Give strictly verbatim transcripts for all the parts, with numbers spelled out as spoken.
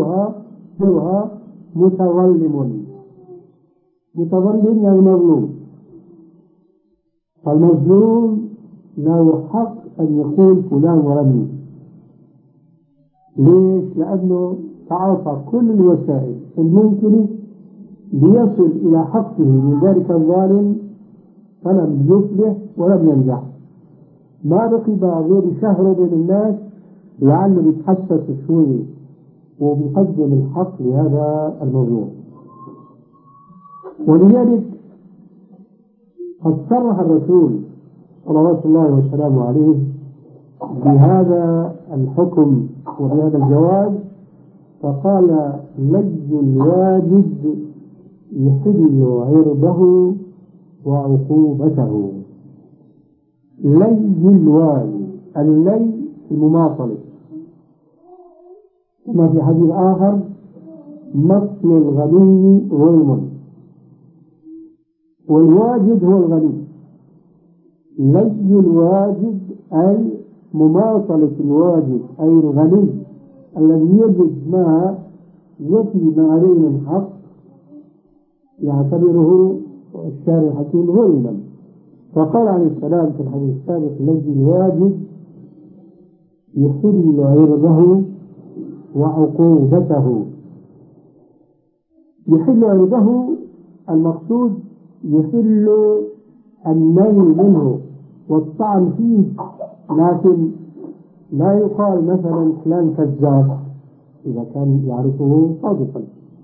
كلها كلها متظلم. متظلم يعني مظلوم، فالمظلوم له حق أن يقول فلان ظلمني. ليش؟ لأنه تعاطى كل الوسائل الممكنة ليصل إلى حقه من ذلك الظالم فلم يفلح ولم ينجح. ما بقي غير شهره بين الناس لعله بيتحسس شوي وبيقدم الحق لهذا الموضوع. ولذلك قد صرح الرسول صلوات الله وسلامه عليه بهذا الحكم وبهذا الجواز، فقال: لج الواجد يحل عرضه وعقوبته. لج الواجد، اللي المماطلة، كما في حديث آخر: مطل الغني ظلم. والواجد هو الغني. لج الواجد أي مماطلة الواجد أي الغني الذي يجد ما يفي ما عليه من حق يعتبره الشارع الحكيم ظلما. فقال عليه السلام في الحديث السابق: لج الواجد يحل عرضه وعقوبته. يحل عرضه المقصود يحل النيل منه والطعن فيه، لكن لا يقال مثلا فلان كذاب إذا كان يعرفه صادقا،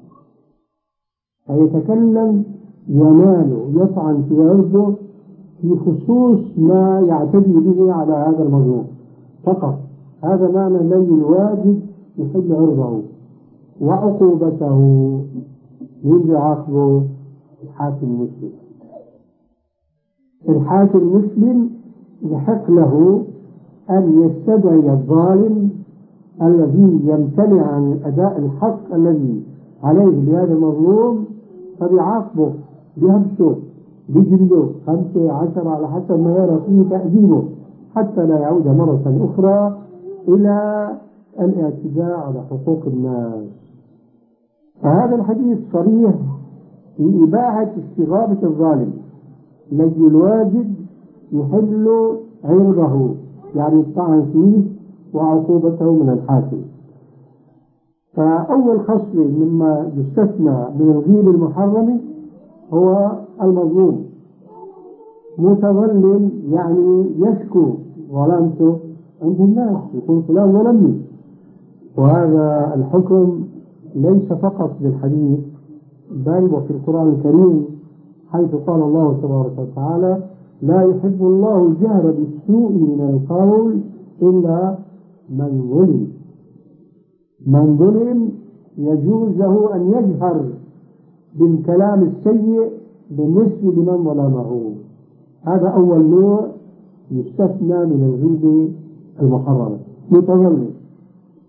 فيتكلم ينال يطعن في عرضه في خصوص ما يعتدي به على هذا المظلوم فقط. هذا معنى لي الواجب يحل عرضه وعقوبته يجي عاقبه الحاكم المسلم. الحاكم المسلم يحق له أن يستدعي الظالم الذي يمتنع عن أداء الحق الذي عليه بهذا المظلوم، فبيعاقبه بهمسه بجلده خمسة عشر على حسب ما يرى فيه تأديبه، حتى لا يعود مرة أخرى إلى الاعتداء على حقوق الناس. فهذا الحديث صريح في إباحة استغابة الظالم. لج الواجد يحل عرضه يعني الطعن فيه وعقوبته من الحاكم. فأول خصل مما يستثنى من الغيبة المحرمة هو المظلوم. متظلم يعني يشكو ظلامته عند الناس، يقول فلان ظلمني. وهذا الحكم ليس فقط بالحديث بل وفي القرآن الكريم، حيث قال الله تبارك وتعالى: لا يحب الله الجهر بالسوء من القول إلا من ظلم. من ظلم يجوز له أن يجهر بالكلام السيء بالنسبة لمن ظلمه. هذا أول نوع يستثنى من الغيبة المحرمة. متظلم